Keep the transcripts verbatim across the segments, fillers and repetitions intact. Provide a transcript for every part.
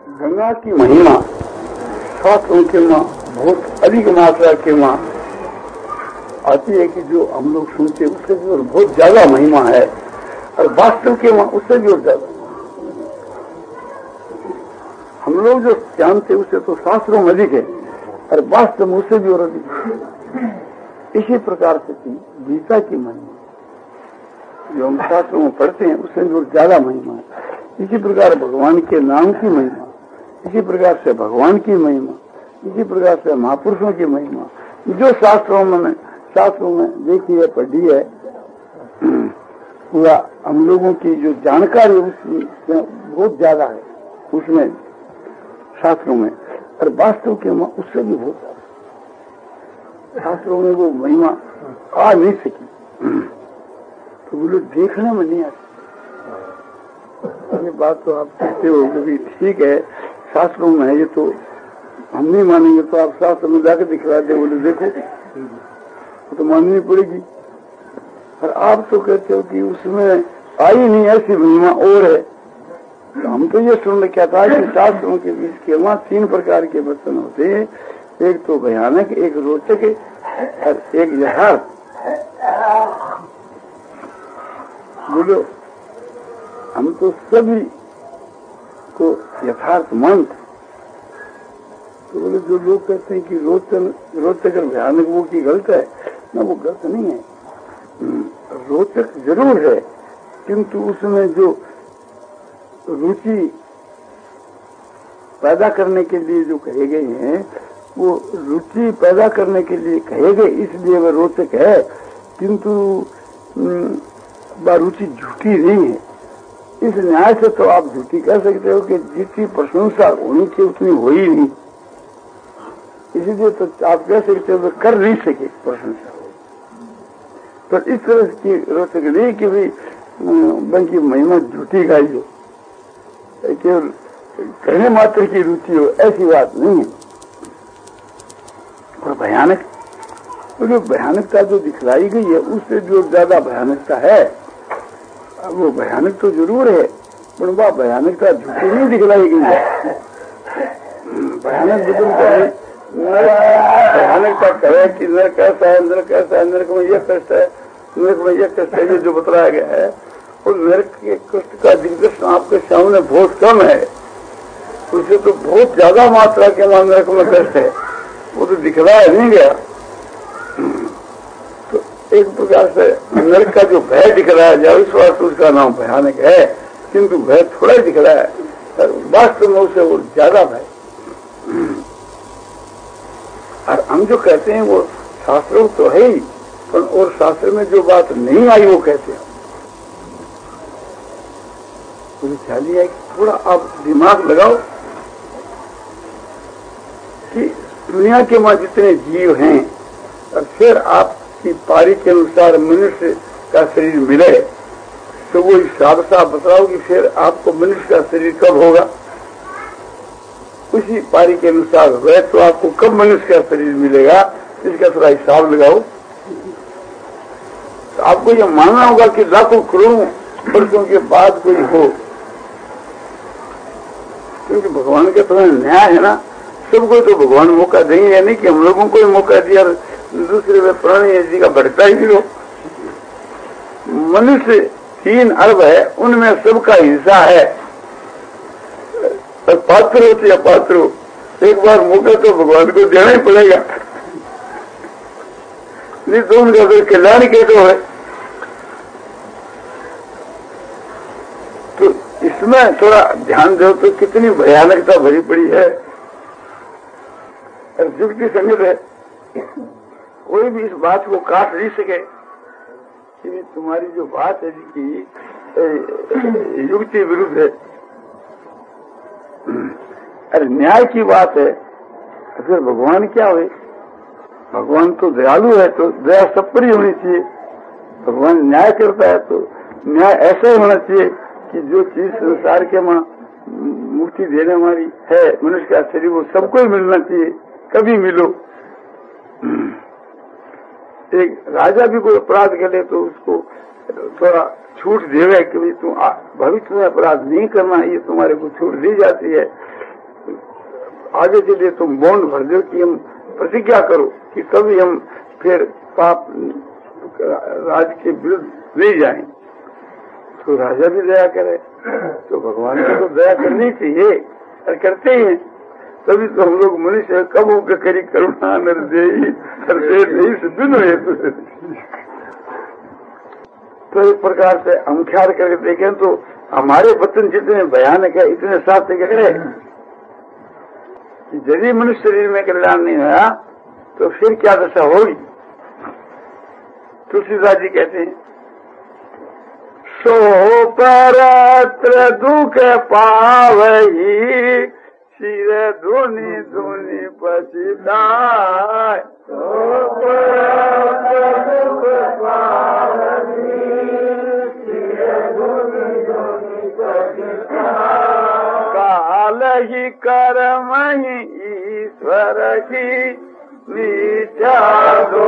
गंगा की महिमा शास्त्रों के माँ बहुत अधिक मात्रा के माँ आती है कि जो हम लोग सुनते उससे भी और बहुत ज्यादा महिमा है, और वास्तव के माँ उससे भी और ज्यादा। हम लोग जो जानते उससे तो शास्त्रों में अधिक है, और वास्तव में उससे भी और अधिक। इसी प्रकार से गीता की महिमा जो हम शास्त्रों में पढ़ते हैं उससे भी और ज्यादा महिमा है। इसी प्रकार भगवान के नाम की महिमा, इसी प्रकार से भगवान की महिमा, इसी प्रकार से महापुरुषों की महिमा जो शास्त्रों में शास्त्रों में देखी है, पढ़ी है, पूरा हम लोगों की जो जानकारी उसमें बहुत ज्यादा है उसमें शास्त्रों में, और वास्तव के उससे भी बहुत ज्यादा। शास्त्रों में वो महिमा आ नहीं सकी, तो वो लोग देखने में नहीं आती। ये बात तो आप कहते हो कि ठीक है शास्त्रों में है, ये तो हम नहीं मानेंगे, तो आप शास्त्र में जाकर दिखला दे, बोले देखो तो माननी पड़ेगी। और आप तो कहते हो कि उसमें आई नहीं ऐसी महिमा और है। तो हम तो ये सुन क्या था कि शास्त्रों के बीच के वहां तीन प्रकार के वचन होते हैं, एक तो भयानक, एक रोचक और एक यथार्थ। बोलो हम तो सभी को यथार्थ मानते। तो बोले जो लोग कहते हैं कि रोचन रोचक और भयानक वो की गलत है ना, वो गलत नहीं है। रोचक जरूर है, किंतु उसमें जो रुचि पैदा करने के लिए जो कहे गए हैं, वो रुचि पैदा करने के लिए कहे गए इसलिए वह रोचक है, किंतु वह रुचि झूठी नहीं है। इस न्याय से तो आप झूठी कह सकते हो कि जितनी प्रशंसा होनी चाहिए उतनी हो ही नहीं, इसीलिए तो आप कह सकते हो कर नहीं सके प्रशंसा। तो इस तरह की रोचक नहीं कि भाई बल्कि महिमा झूठी गाई हो, केवल कहने मात्र की रुचि हो, ऐसी बात नहीं है। और भयानक तो भयानकता जो दिखलाई गई है उससे जो ज्यादा भयानकता है, वो भयानक तो जरूर है, पर वह भयानकता झूठी नहीं दिखलाई गई है। भयानक बदल कर भयानकता कहे कि नरक कैसा है, नरक कैसा है, नरक में यह कष्ट है, नरक में यह कष्ट है, ये जो बतलाया गया है, और नरक के कष्ट का दिग्दर्शन आपके सामने बहुत कम है। उससे तो बहुत ज्यादा मात्रा के मान नरक में कष्ट है, वो तो दिखलाया नहीं गया। तो एक प्रकार से नरक का जो भय दिखलाया जाए इस वास्ते उसका नाम भयानक है, किंतु भय थोड़ा ही दिखलाया है, वास्तव में उसे वो ज्यादा भय। और हम जो कहते हैं वो शास्त्रों तो है ही, पर और शास्त्र में जो बात नहीं आई वो कहते हैं। मुझे ख्याल है कि थोड़ा आप दिमाग लगाओ कि दुनिया के मां जितने जीव हैं, और फिर आपकी पारी के अनुसार मनुष्य का शरीर मिले, तो वो हिसाब साफ बताओ कि फिर आपको मनुष्य का शरीर कब होगा। उसी पारी के अनुसार हुए तो आपको कब मनुष्य का शरीर मिलेगा, इसका थोड़ा हिसाब लगाओ। तो आपको यह मानना होगा कि लाखों करोड़ों वर्षों के बाद कोई हो, क्योंकि भगवान का तो न्याय है ना, सबको तो भगवान मौका देंगे, नहीं कि हम लोगों को ही मौका दिया दूसरे में प्राणी है जी का भटकता ही फिरो। मनुष्य तीन अरब है, उनमें सबका हिस्सा है, और पात्र हो या पात्र हो, एक बार मौका तो भगवान को देना ही पड़ेगा, नहीं तो उनका फिर कल्याण कैसे है। तो इसमें थोड़ा ध्यान दो तो कितनी भयानकता भरी पड़ी है, और युक्ति संगत है। कोई भी इस बात को काट नहीं सके कि तुम्हारी जो बात है कि युक्ति विरुद्ध है। अरे न्याय की बात है, फिर भगवान क्या हुए? भगवान तो दयालु है, तो दया सब पर ही होनी चाहिए। भगवान न्याय करता है तो न्याय ऐसा ही होना चाहिए कि जो चीज संसार के मां मुक्ति देने वाली है, मनुष्य का शरीर, वो सबको ही मिलना चाहिए, कभी मिलो। एक राजा भी कोई अपराध करे तो उसको थोड़ा छूट देवे कि भाई तुम भविष्य में अपराध नहीं करना, ये तुम्हारे को छूट दी जाती है, आगे के लिए तुम बॉन्ड भर दो कि हम प्रतिज्ञा करो कि कभी हम फिर पाप राज के विरुद्ध नहीं जाएं। तो राजा भी दया करे, तो भगवान को तो दया करनी चाहिए और करते ही हैं। तभी तो हम लोग मनुष्य कब होकर करी करुणा निर्देही निर्देही से बिन हुए। तो एक प्रकार से हम ख्याल करके देखें तो हमारे वचन जितने भयानक है, इतने साफ से कह रहे यदि मनुष्य शरीर में कल्याण नहीं हुआ तो फिर क्या दशा होगी। तुलसीदास जी कहते हैं, सो परत्र दुख पावही सिर धुनि धुनि पछिताय। सो परत्र दुख पावही सिर धुनि धुनि पछिताय। काल ही कर्म ही ईश्वर की नीचा दो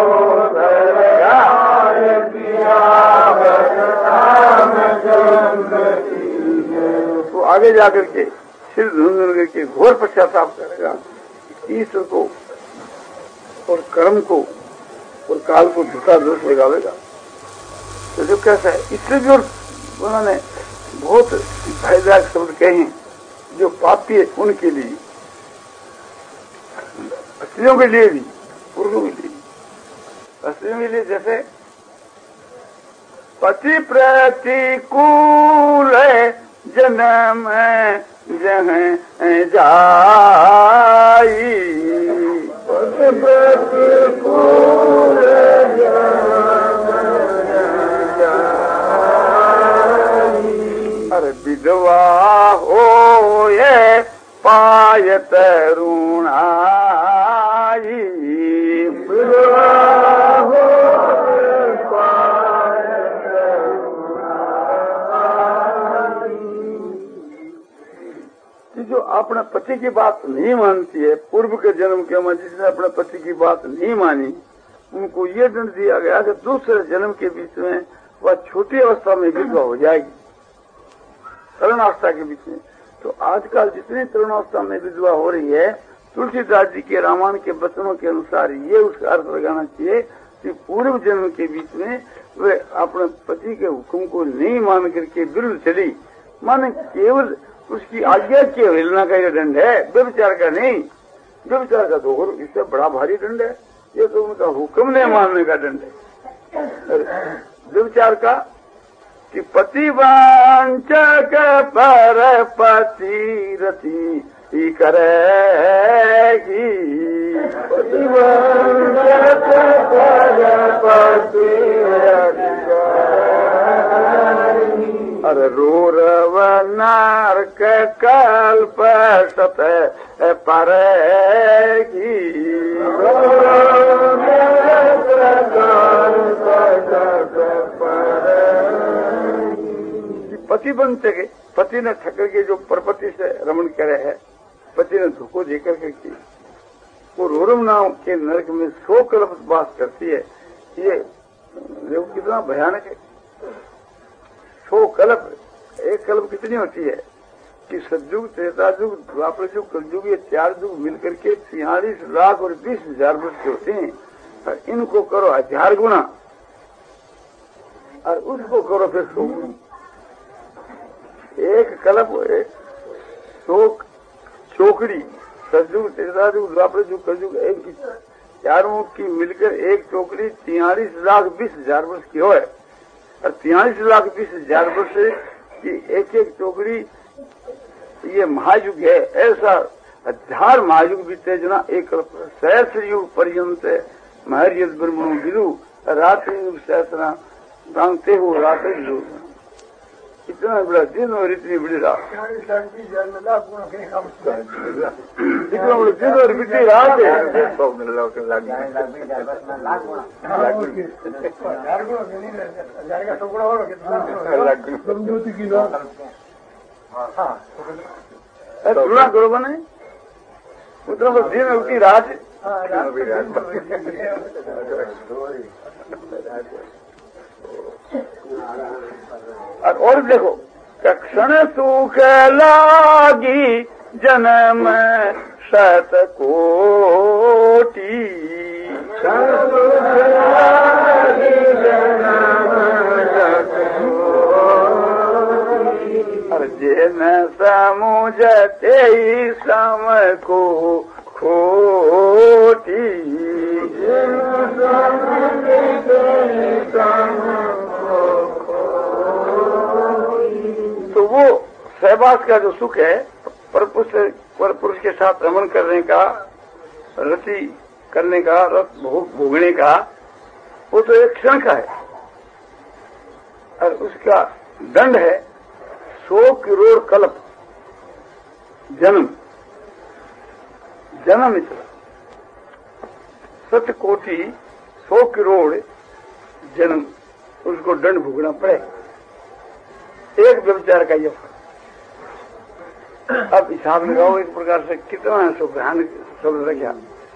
तो आगे जाकर के सिर धुंध करके घोर पश्चाताप करेगा, ईश्वर को और कर्म को और काल को झूठा दोष लगावेगा। तो जो कैसा है, इससे भी उन्होंने बहुत भयदायक शब्द कहे हैं जो पापी है उनके लिए, स्त्रियों के लिए भी, पुरुषों के लिए। स्त्रियों के लिए जैसे पति प्रतिकूल जन्म जहाँ जाई। पति प्रतिकूल अरे विधवा हो ये पायत ऋणाई। विधवा हो पायत ऋणाई। जो अपने पति की बात नहीं मानती है, पूर्व के जन्म के में जिसने अपने पति की बात नहीं मानी, उनको ये दंड दिया गया कि दूसरे जन्म के बीच में वह छोटी अवस्था में विधवा हो जाएगी, तरुणावस्था के बीच में। तो आजकल जितनी तरुणावस्था में विधवा हो रही है, तुलसीदास जी के रामायण के वचनों के अनुसार ये उसका अर्थ लगाना चाहिए कि पूर्व जन्म के बीच में वे अपने पति के हुक्म को नहीं मान करके विरुद्ध चली, माने केवल उसकी आज्ञा के हिलना का ये दंड है, व्यभिचार का नहीं। व्यभिचार का तो इससे बड़ा भारी दंड है, ये तो उनका हुक्म नहीं मानने का दंड है। व्यभिचार का कि पति वांचक पर पति रति करेगी। पति वांचक पर पति रति करेगी। अरे रोरव नारक कल्प सत परेगी। पति बन सके, पति ने ठकर के जो परपति से रमण करे है, पति ने धोखो देकर के की, वो रोरम नाम के नरक में सौ कल्प वास करती है। ये देखो कितना भयानक है। सौ कल्प, एक कल्प कितनी होती है कि सतयुग, त्रेता युग, द्वापर युग, कलयुग, ये चार युग मिलकर के छियालीस लाख और बीस हजार वर्ष के होते हैं। और इनको करो हजार गुना और उसको करो फिर सौ गुना। एक कल्प सौ चौकड़ी, सतयुग, त्रेता युग, द्वापर युग, कलयुग, एक चारों की मिलकर एक चौकड़ी तियालीस लाख बीस हजार वर्ष की हो है। और तियालीस लाख बीस हजार वर्ष की एक एक चौकड़ी ये महायुग है। ऐसा हजार महायुग बीते जना एक सहस्र युग पर्यंत महर्यत ब्रह्मणु विदु रात्रि युग सहस्रा प्रांगते हो रात्रि युग। इतना बड़ा दिन और इतनी बड़ी रात, इतना बड़ा दिन और बिजली रात है। तुलना करो बने उतना बड़ा दिन और की रात है। और देखो, क्षण सुख लागी जन्म शत कोटि जिन समुझते सम को खोटी तो वो सहवास का जो सुख है परपुरुष परपुरुष के साथ रमण करने का, रति करने का, रस भोगने का, वो तो एक क्षण का है और उसका दंड है सौ करोड़ कल्प जन्म जन्म इतना सत कोटि सौ करोड़ जन्म उसको दंड भुगतना पड़े एक व्यभिचार का यह फल। अब हिसाब लगाओ एक प्रकार से कितना सो भयानक शब्द रखा।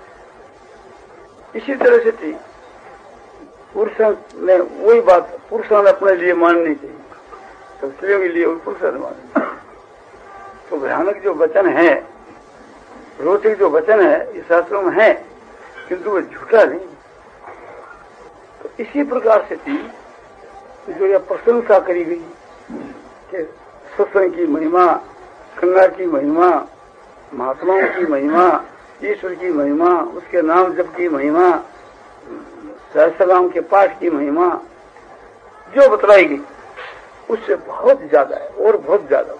इसी तरह से थी पुरुषों ने वही बात पुरुषों ने अपने लिए माननी चाहिए तो स्त्रियों के लिए पुरुषों ने माननी। तो भयानक जो वचन है, रोचक जो वचन है इस शास्त्रों में है किंतु वो झूठा नहीं। तो इसी प्रकार से थी जो यह प्रशंसा करी गई कि सत्संग की महिमा, गंगा की महिमा, महात्माओं की महिमा, ईश्वर की महिमा, उसके नाम जप की महिमा, सहस्रनाम के पाठ की महिमा जो बतलाई गई उससे बहुत ज्यादा है और बहुत ज्यादा।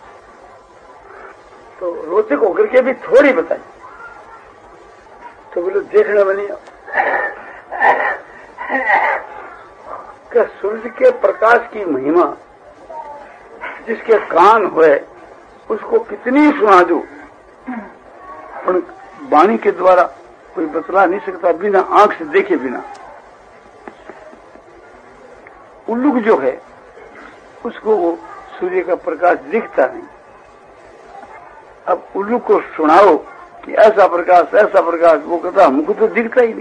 तो रोचक होकर के भी थोड़ी बताई तो बोले देखने में नहीं कि सूर्य के प्रकाश की महिमा जिसके कान हुए उसको कितनी सुना दो पर वाणी के द्वारा कोई बतला नहीं सकता बिना आंख से देखे बिना। उल्लूक जो है उसको वो सूर्य का प्रकाश दिखता नहीं। अब उल्लू को सुनाओ कि ऐसा प्रकाश ऐसा प्रकाश, वो कहता हमको तो दिखता ही नहीं।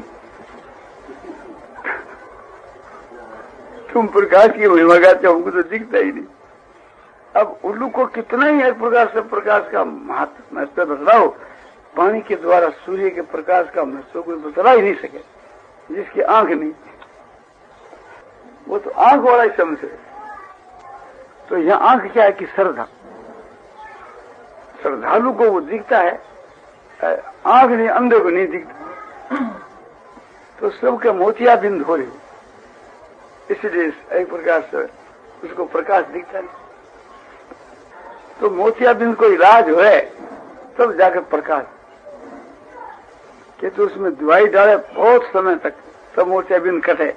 तुम प्रकाश की महिमा गाते हमको तो दिखता ही नहीं। अब उल्लू को कितना ही एक प्रकार से प्रकाश का महत्व बतलाओ, पानी के द्वारा सूर्य के प्रकाश का महत्व कोई बतला ही नहीं सके जिसकी आंख नहीं, वो तो आंख वाला ही समझ है। तो यहाँ आंख क्या है कि श्रद्धा, श्रद्धालु को वो दिखता है, आंख नहीं, अंधे को नहीं दिखता। तो सबके मोतियाबिंद हो रही, इसलिए एक प्रकार से उसको प्रकाश दिखता नहीं। तो मोतियाबिंद कोई राज है तब जाकर प्रकाश कि तो उसमें दवाई डाले बहुत समय तक सब मोतियाबिंद कटे।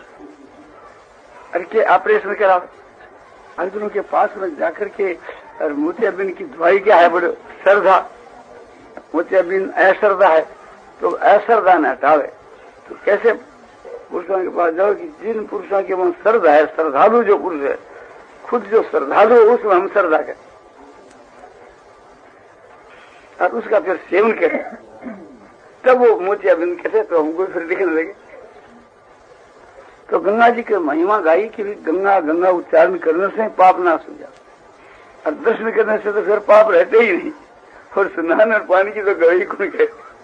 अरे के ऑपरेशन करा अर्जुनों के पास में जाकर के और मोतियाबिंद की दवाई क्या है, बोले श्रद्धा। मोतियाबिंद अश्रद्धा है तो अश्रद्धा न हटावे तो कैसे पुरुषों के पास जाओ कि जिन पुरुषों के मन श्रद्धा है, श्रद्धालु जो पुरुष है, खुद जो श्रद्धालु है उसमें हम श्रद्धा करें और उसका फिर सेवन करें तब वो मोतियाबिंद कैसे तो हमको फिर दिखने लगे। तो गंगा जी की महिमा गाई कि गंगा गंगा उच्चारण करने से पाप नाश हो जाता और दर्शन करने से तो फिर पाप रहते ही नहीं। और स्नान और पानी की तो गई कौन कहते,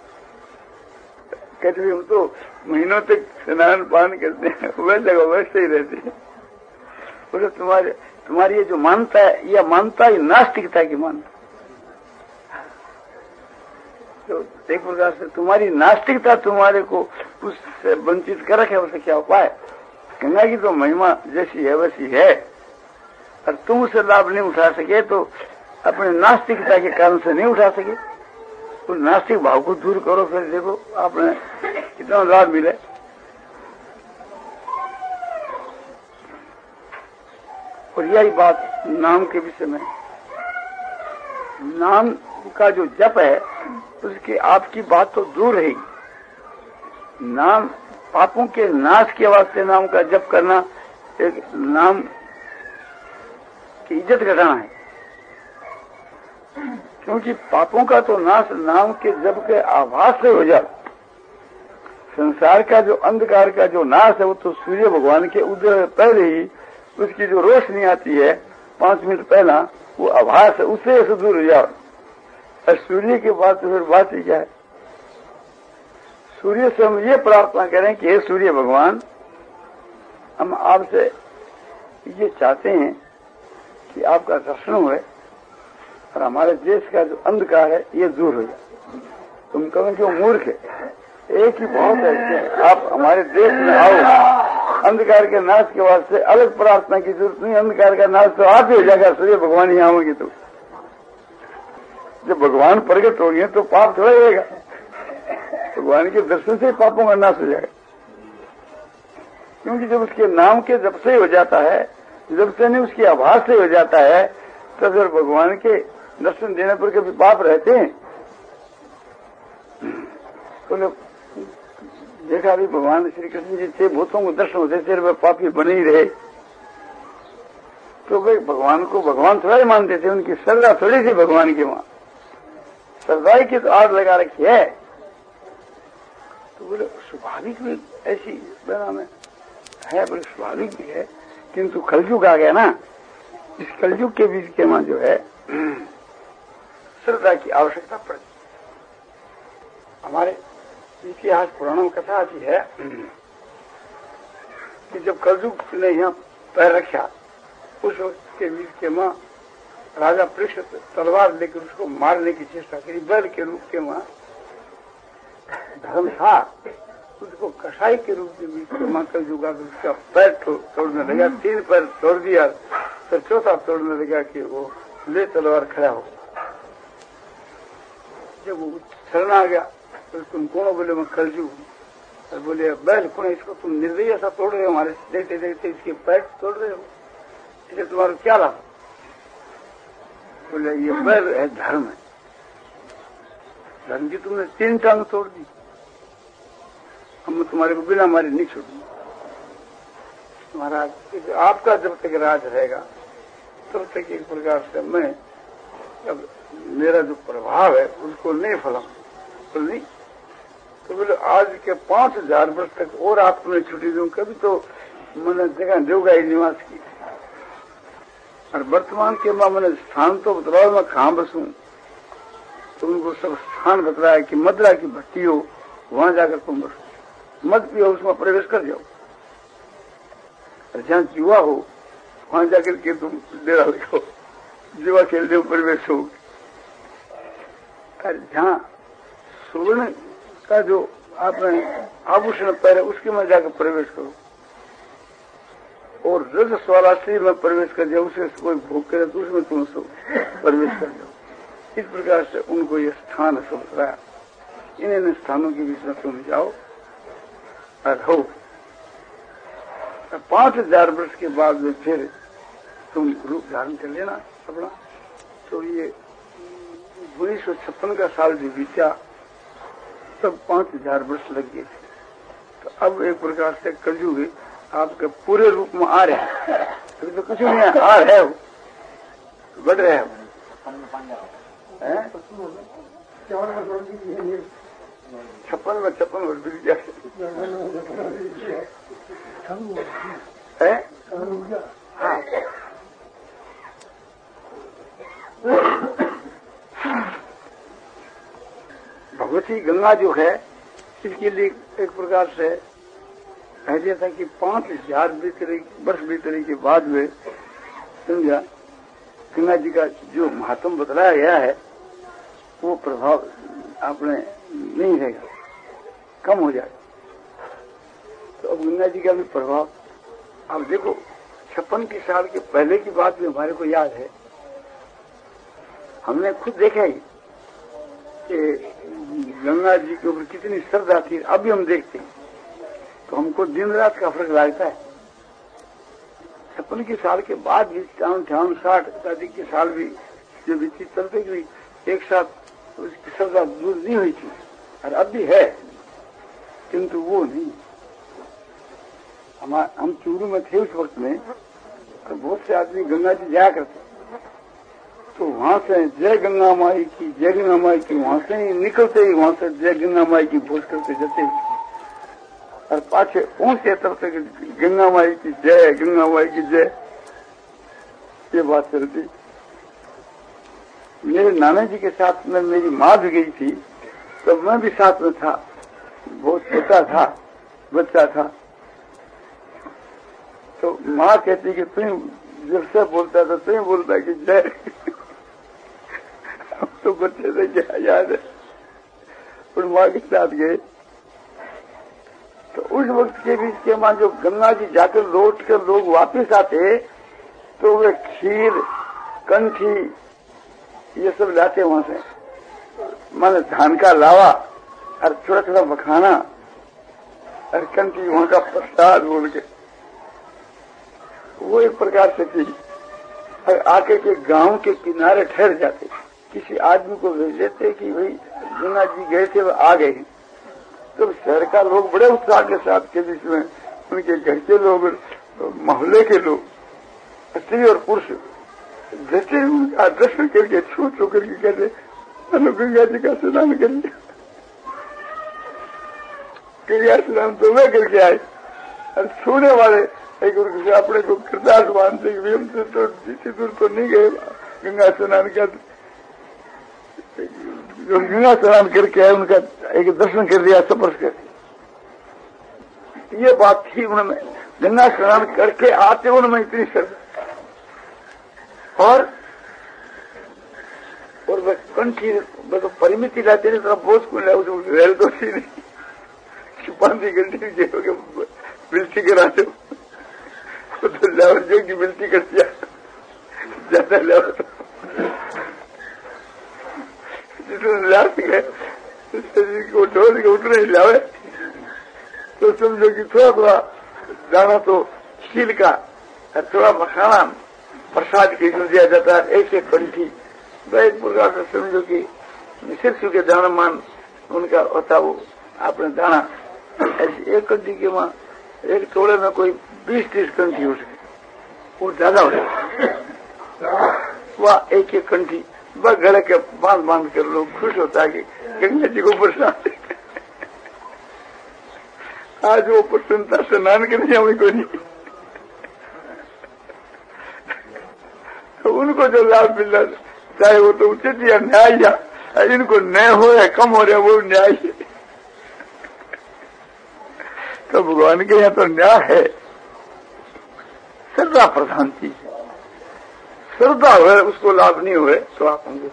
कहते हम तो महीनों तक स्नान पान करते हैं वह जगह वैसे ही रहते हैं। बोले तुम्हारे तुम्हारी ये जो मानता है यह मानता ही नास्तिकता की मानता। तो एक प्रकार से तुम्हारी नास्तिकता तुम्हारे को उससे वंचित कर रखे, उसे क्या उपाय। गंगा की तो महिमा जैसी है वैसी है और तुम उसे लाभ नहीं उठा सके तो अपने नास्तिकता के कारण से नहीं उठा सके। उस नास्तिक भाव को दूर करो, फिर देखो आपने कितना लाभ मिले। और यही बात नाम के विषय में, नाम का जो जप है उसकी आपकी बात तो दूर रहेगी। नाम पापों के नाश के वास्ते नाम का जप करना एक नाम की इज्जत घटाना है, क्योंकि पापों का तो नाश नाम के जप के आभास से हो जाए। संसार का जो अंधकार का जो नाश है वो तो सूर्य भगवान के उदय पहले ही उसकी जो रोशनी आती है पांच मिनट पहला वो आभास है, उससे से दूर हो जाओ। और सूर्य के बाद तो फिर बात ही क्या है। सूर्य से हम ये प्रार्थना करें कि हे सूर्य भगवान, हम आपसे ये चाहते हैं कि आपका दर्शन हुए और हमारे देश का जो अंधकार है ये दूर हो जाए। तुम कहो कि वो मूर्ख है, एक ही बहुत है, आप हमारे देश में आओ, अंधकार के नाश के वास्ते अलग प्रार्थना की जरूरत नहीं, अंधकार का नाश तो आप ही हो जाएगा, सूर्य भगवान ही आओगे तो। जब भगवान प्रकट होंगे तो पाप थोड़ा रहेगा, भगवान के दर्शन से पापों का नाश हो जाएगा। क्योंकि जब उसके नाम के जब से हो जाता है, जब से नहीं उसकी आभास से हो जाता है, तो फिर भगवान के दर्शन देने पर कभी पाप रहते हैं? तो देखा भी भगवान श्री कृष्ण जी छह भूतों को दर्शन होते थे, वह पापी बने ही रहे। तो वे भगवान को भगवान थोड़ा ही मानते थे, उनकी श्रद्धा थोड़ी सी भगवान के वहां, श्रद्धा की तो आग लगा रखी है। तो बोले स्वाभाविक भी ऐसी बना में है, बोले स्वाभाविक भी है, किंतु कलयुग आ गया ना, इस कलयुग के बीच के वहां जो है श्रद्धा की आवश्यकता पड़ती। हमारे इतिहास पुराणों में कथा आती है कि जब कलयुग ने यहाँ पैर रखा, उस वक्त के बीच के मां राजा परीक्षित तलवार लेकर उसको मारने की चेष्टा करी। बैल के रूप के मां धर्म था, उसको कसाई के रूप में बीच के मां कलयुग आकर उसका पैर तोड़ने लगा, तीन पैर तोड़ दिया, फिर चौथा तोड़ने लगा कि वो ले तलवार खड़ा हो। जब वो शरण आ गया तो तुम कौन? बोले मैं कलयुग। और बोले बैल कौन? इसको तुम निर्दयी ऐसा तोड़ रहे हो, हमारे देखते देखते इसके पैर तोड़ रहे हो, इसलिए तुम्हारा क्या लाभ? बोले ये बैल है, धर्म है, धर्म की तुमने तीन टांग तोड़ दी, हम तुम्हारे को बिना मारे नहीं छोड़ेंगे। महाराज आपका जब तक राज रहेगा तब तक एक प्रकार से मैं अब मेरा जो प्रभाव है उसको नहीं फैलाऊं, तो नहीं। तो बोले आज के पांच हजार वर्ष तक और आपको मैं छुट्टी दूं, कभी तो मैंने जगह देगा ही निवास की। और वर्तमान के मां मैंने स्थान तो बतलाओ, मैं कहाँ बसूं? तो उनको सब स्थान बतलाया कि मदरा की भट्टी हो, वहां जाकर तुम बसो, मत पियो, उसमें प्रवेश कर जाओ। और जहाँ जुआ हो वहां जाकर के तुम डेरा लगाओ, जुआ खेलने में प्रवेश हो। और जहाँ सुवर्ण का जो आपने आभूषण पहने उसके में जाकर प्रवेश करो, और रजस वाला शरीर में प्रवेश कर जाओ, उसे कोई भोग करे तो उसमें तुम सब प्रवेश कर जाओ। इस प्रकार से उनको ये स्थान सब बताया, इन इन स्थानों के बीच में तुम जाओ और हो। पांच हजार वर्ष के बाद में फिर तुम रूप धारण कर लेना अपना। तो ये उन्नीस सौ छप्पन का साल जो बीता, तब पांच हजार वर्ष लग गए थे। तो अब एक प्रकार से कलयुग आपके पूरे रूप में आ रहे हैं। अभी तो कुछ नहीं है, आ रहे हो, बढ़ रहे हो। छप्पन में छप्पन वर्ष बीत जाए हाँ। भगवती गंगा जो है, इसके लिए एक प्रकार से कह दिया था कि पांच हजार बीतने वर्ष बीतने के बाद में समझा गंगा जी का जो महात्म बतलाया गया है वो प्रभाव आपने नहीं रहेगा, कम हो जाएगा। तो अब गंगा जी का भी प्रभाव अब देखो, छप्पन की साल के पहले की बात भी हमारे को याद है, हमने खुद देखा ही कि गंगा जी के ऊपर कितनी श्रद्धा थी। अभी हम देखते हैं तो हमको दिन रात का फर्क लगता है। छप्पन की साल के बाद भी चांद ध्यान साठ आदि के साल भी जो बीती चलते गई एक साथ उसकी श्रद्धा दूर नहीं हुई थी, और अब भी है, किंतु वो नहीं। हम हम चूरू में थे उस वक्त में, तो बहुत से आदमी गंगा जी जाया करते, तो वहां से जय गंगा माई की, जय गंगा माई की, वहां से ही निकलते ही वहां से जय गंगा माई की घोष करते जाते, और पाछे पहुंचे तब तक गंगा माई की जय, गंगा माई की जय, ये बात चलती। मेरे नाना जी के साथ में मेरी माँ भी गई थी, तो मैं भी साथ में था, बहुत छोटा था, बच्चा था। तो माँ कहती कि तुम जब से बोलता था तुम बोलता कि जय। अब तो बच्चे से क्या याद है। और माँ के साथ गए तो उस वक्त के बीच के माँ जो गंगा जी जाकर लौट कर लोग वापिस आते तो वे खीर, कंठी ये सब लाते वहां से, माने धान का लावा और थोड़ा थोड़ा मखाना और कंठी वहां का प्रसाद बोल के वो एक प्रकार से थी। और आके के गांव के किनारे ठहर जाते, किसी आदमी को भेज देते कि भाई गंगा जी गए थे वो आ गए। तो शहर का लोग बड़े उत्साह के साथ के बीच में उनके घर के लोग, मोहल्ले के लोग, स्त्री और पुरुष जैसे उनका दर्शन करके छू छू करके कहते चलो गंगा जी का स्नान करिए। गंगा स्नान तो वे करके आए और छूने वाले एक से अपने को कृतार्थ मानते कि हमसे तो जितनी दूर तो नहीं गए गंगा स्नान का, जो गंगा स्नान करके आए उनका एक दर्शन कर दिया स्पर्श करके। ये बात थी उनमें, गंगा स्नान करके आते उनमें इतनी श्रद्धा। और और वह कंठी तो परिमिति लाते नहीं, तो बहुत कुछ लाओ तो रेल तो थी नहीं, पांच घंटे बिल्टी कराते तो लाओ जो की बिल्टी कर दिया ज्यादा लाओ जितने ला सके शरीर को ढोल के उठने ही लावे। तो समझो कि थोड़ा थोड़ा दाना तो खील का और थोड़ा मखाना प्रसाद के दिया जाता है, एक एक कंठी। तो एक प्रकार से समझो कि शीर्ष के दाना मान उनका होता वो अपने दाना ऐसी एक कंठी के वहां एक टोले में कोई बीस तीस कंठी हो सके, वो ज्यादा हो जाए। वह एक एक कंठी वह गले के बांध बांध कर लोग खुश होता है कि गंगा जी को प्रसाद। आज वो प्रसन्नता स्नान करने हमें को नहीं, तो उनको जो लाभ मिल रहा चाहे वो तो उचित या न्याय या इनको न्याय हो या कम हो रहा वो न्याय है। तो भगवान के यहाँ तो न्याय है, श्रद्धा प्रधान चीज है। श्रद्धा हुए उसको लाभ नहीं हुए तो आप होंगे।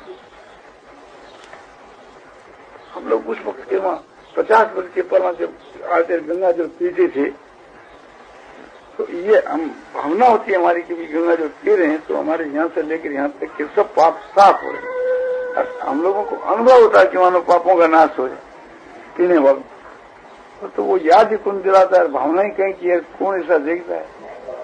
हम लोग उस वक्त के वहां पचास वर्ष के पहला जब आते गंगा जल पीते थे तो ये हम भावना होती है हमारी कि गंगा जल पी रहे हैं तो हमारे यहाँ से लेकर यहाँ तक के सब पाप साफ हो रहे हैं। और हम लोगों को अनुभव होता है कि मानो पापों का नाश हो जाए पीने वालों, तो वो याद ही कौन दिलाता है, भावना ही कहीं कि कौन ऐसा देखता है।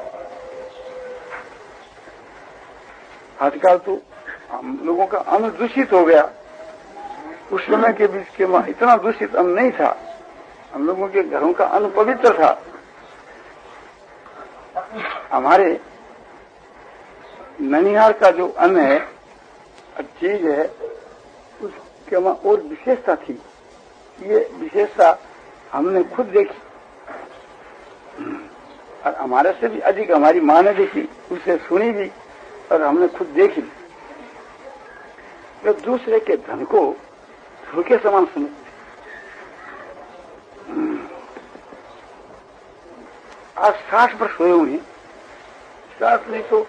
आजकल तो हम लोगों का अन्न दूषित हो गया, उस समय के बीच के वहां इतना दूषित अन्न नहीं था, हम लोगों के घरों का अन्न पवित्र था। हमारे ननिहाल का जो अन्न है चीज है उसके वहां और विशेषता थी। ये विशेषता हमने खुद देखी और हमारे से भी अधिक हमारी माँ ने देखी, उसे सुनी भी और हमने खुद देखी। जब दूसरे के धन को धोखे समान समझते, आज साठ वर्ष हुए उन्हें, साठ नहीं तो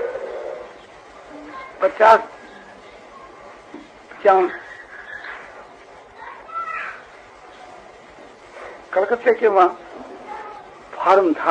पचास पचान कलकत्ते के वहां फार्म था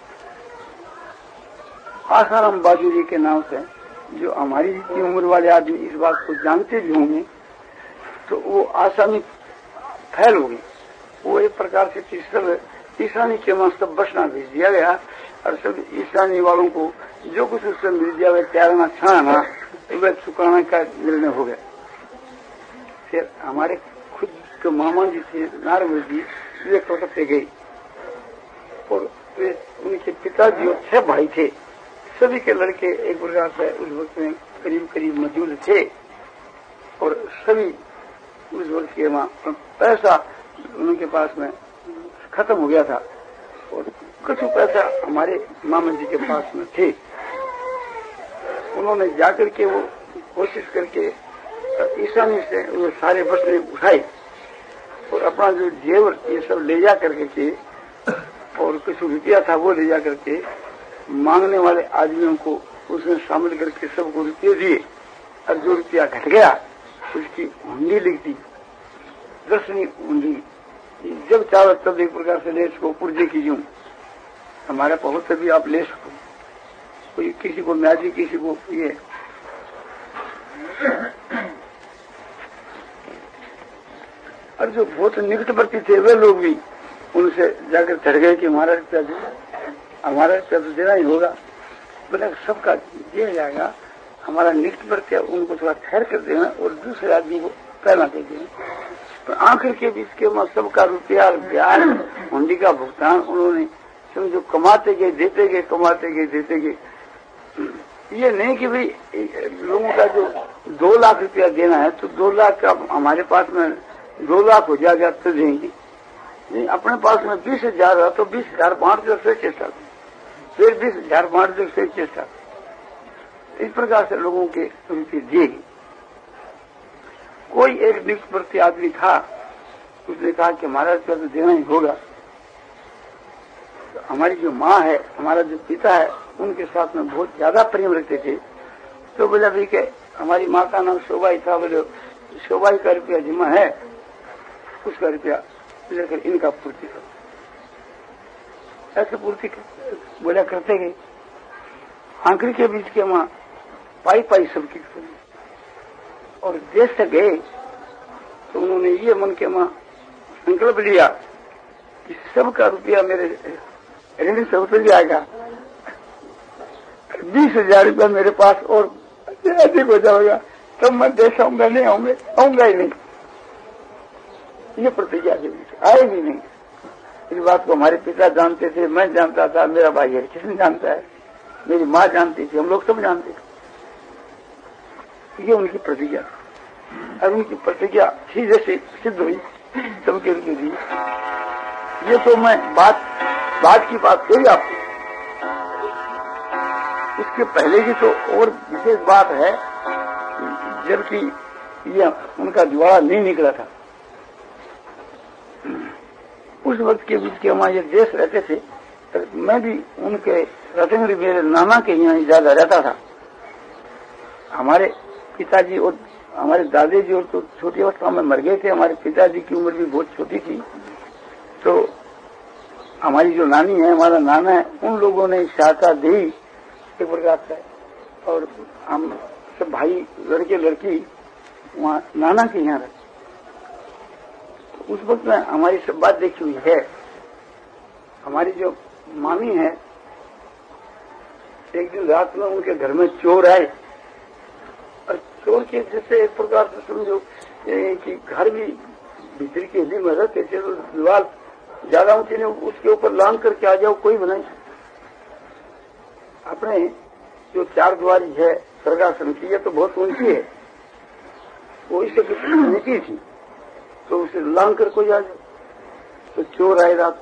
आसाराम बाजूरी के नाम से, जो हमारी की उम्र वाले आदमी इस बात को जानते भी होंगे, तो वो आसामी फैल हो गई। वो एक प्रकार से सब ईशानी के वहां सब बसना भेज दिया गया और सब ईशानी वालों को जो कुछ उससे मिल दिया वह त्यागना छाना वह चुकाना का निर्णय हो गया। फिर हमारे खुद के मामा जी थे नारद जी, वे कलकत्ते गए और वे उनके पिताजी और छह भाई थे, सभी के लड़के एक प्रकार से उस वक्त में करीब करीब मौजूद थे और सभी उस वक्त के वहां पैसा उनके पास में खत्म हो गया था और कुछ पैसा हमारे मामा जी के पास में थे। उन्होंने जाकर के वो कोशिश करके ईशानी से वो सारे बसने उठाए और अपना जो जेवर ये सब ले जा करके के और कुछ रुपया था वो ले जा करके मांगने वाले आदमियों को उसमें शामिल करके सबको रुपये दिए और जो रुपया घट गया उसकी हुंडी लिख दी, दर्शनी हुंडी। जब चाहो तब एक प्रकार से ले सको, पुर्जे की यूं हमारा बहुत तभी आप ले सको, कोई किसी को म्याजी किसी को ये। और जो बहुत निकटवर्ती थे वे लोग भी उनसे जाकर चढ़ गए कि हमारा रुपया दे, हमारा रुपया तो देना ही होगा। बोला सबका दिया जाएगा, हमारा निकटवर्ती उनको थोड़ा ठहर कर देना और दूसरे आदमी को पहना दे देना। तो आखिर के बीच के वहां सबका रुपया ब्याज हुंडी का भुगतान उन्होंने समझो कमाते गए देते गए कमाते गए देते गए। ये नहीं कि भाई लोगों का जो दो लाख रुपया देना है तो दो लाख का हमारे पास में दो लाख हो जाएगा तो देंगे नहीं, अपने पास में बीस हजार है तो बीस हजार बांट दो फिर चेष्टा, फिर बीस हजार बांट दो फिर चेष्टा। इस प्रकार से लोगों के रुपये दिए गए। कोई एक निष्प्रति आदमी था, उसने कहा कि हमारा रुपया तो देना ही होगा। तो हमारी जो माँ है, हमारा जो पिता है, उनके साथ में बहुत ज्यादा प्रेम रखते थे। तो बोला भाई के हमारी माँ का नाम शोभाई था, बोले शोभाई का रुपया जिम्मा है, उसका रुपया लेकर इनका पूर्ति करो। ऐसे पूर्ति कर बोला करते गए। आखिरी के बीच के माँ पाई पाई सबकी और देश तक गए तो उन्होंने ये मन के माँ संकल्प लिया कि सबका रुपया मेरे ऋण से उतर जाएगा, बीस हजार रुपया मेरे पास और अधिक हो जाएगा, तब मैं देश आऊंगा नहीं आऊंगा आऊंगा ही नहीं। ये प्रतिज्ञा के बीच आए भी नहीं। इस बात को हमारे पिता जानते थे, मैं जानता था, मेरा भाई हरकिशन जानता है, मेरी माँ जानती थी, हम लोग सब जानते थे। ये उनकी प्रतिज्ञा और उनकी प्रतिज्ञा थी जैसे सिद्ध हुई सबके लिए दी। ये तो मैं बात बात की बात कही आपको। इसके पहले की तो और विशेष बात है, जबकि ये उनका जुआड़ा नहीं निकला था। उस वक्त के बीच के हमारे देश रहते थे, तो मैं भी उनके रतनगढ़ मेरे नाना के यहाँ ज्यादा रहता था। हमारे पिताजी और हमारे दादाजी और तो छोटी अवस्था में मर गए थे। हमारे पिताजी की उम्र भी बहुत छोटी थी। तो हमारी जो नानी है, हमारा नाना है, उन लोगों ने सहायता दी एक प्रकार से, और हम सब भाई लड़के लड़की वहाँ नाना के यहाँ रहे। उस वक्त में हमारी सब बात देखी हुई है। हमारी जो मामी है, एक दिन रात में उनके घर में चोर आए और चोर के जैसे एक प्रकार से समझो कि घर भी भीतर के हिली में रहते थे, तो दीवार ज्यादा ऊंची नहीं, उसके ऊपर लांग करके आ जाओ कोई बनाई। अपने जो चार द्वारी है सरगासन की, ये तो बहुत ऊंची है, वो इससे नीची थी, तो उसे लांग कर कोई आ जाए। तो चोर आए रात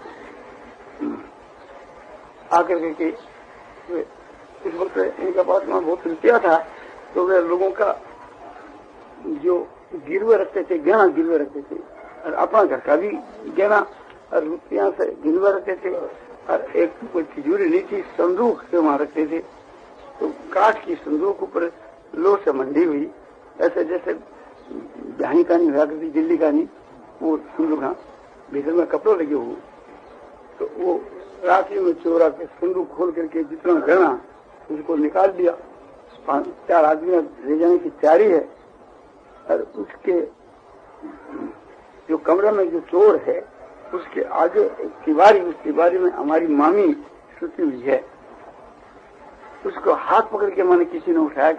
आकर के उस वक्त इनका पास में बहुत रुपया था, तो वे लोगों का जो गिरवे रखते थे, गहना गिरवे रखते थे, और अपना घर का भी गहना और रुपया से गिरवे रखते थे। और एक कोई तिजोरी नहीं थी, संदूक से वहां रखते थे। तो काठ की संदूक ऊपर लो से मंडी हुई, ऐसे जैसे बिहानी का नहीं हुआ करती दिल्ली का नहीं, वो संदूक भीतर में कपड़े लगे हुए। तो वो रात्रि में चोरा के संदूक खोल करके जितना गहना उसको निकाल दिया। पांच चार आदमी ले जाने की तैयारी है, और उसके जो कमरे में जो चोर है उसके आगे एक तिवारी, उस तिवारी में हमारी मामी सुती हुई है। उसको हाथ पकड़ के मैंने किसी ने उठाया